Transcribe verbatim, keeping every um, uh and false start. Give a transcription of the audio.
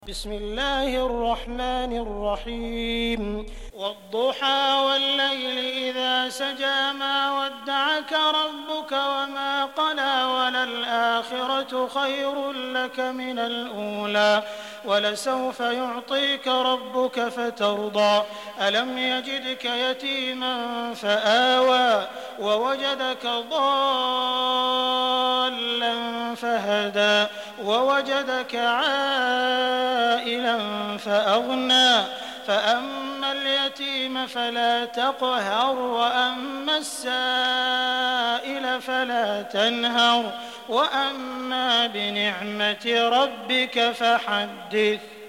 بسم الله الرحمن الرحيم والضحى والليل إذا سجى ما ودعك ربك وما قلى وللآخرة خير لك من الأولى ولسوف يعطيك ربك فترضى ألم يجدك يتيما فآوى ووجدك ضالا فهدى ووجدك عائلا فأغنى فأما اليتيم فلا تقهر وأما السائل فلا تنهر وأما بنعمة ربك فحدث.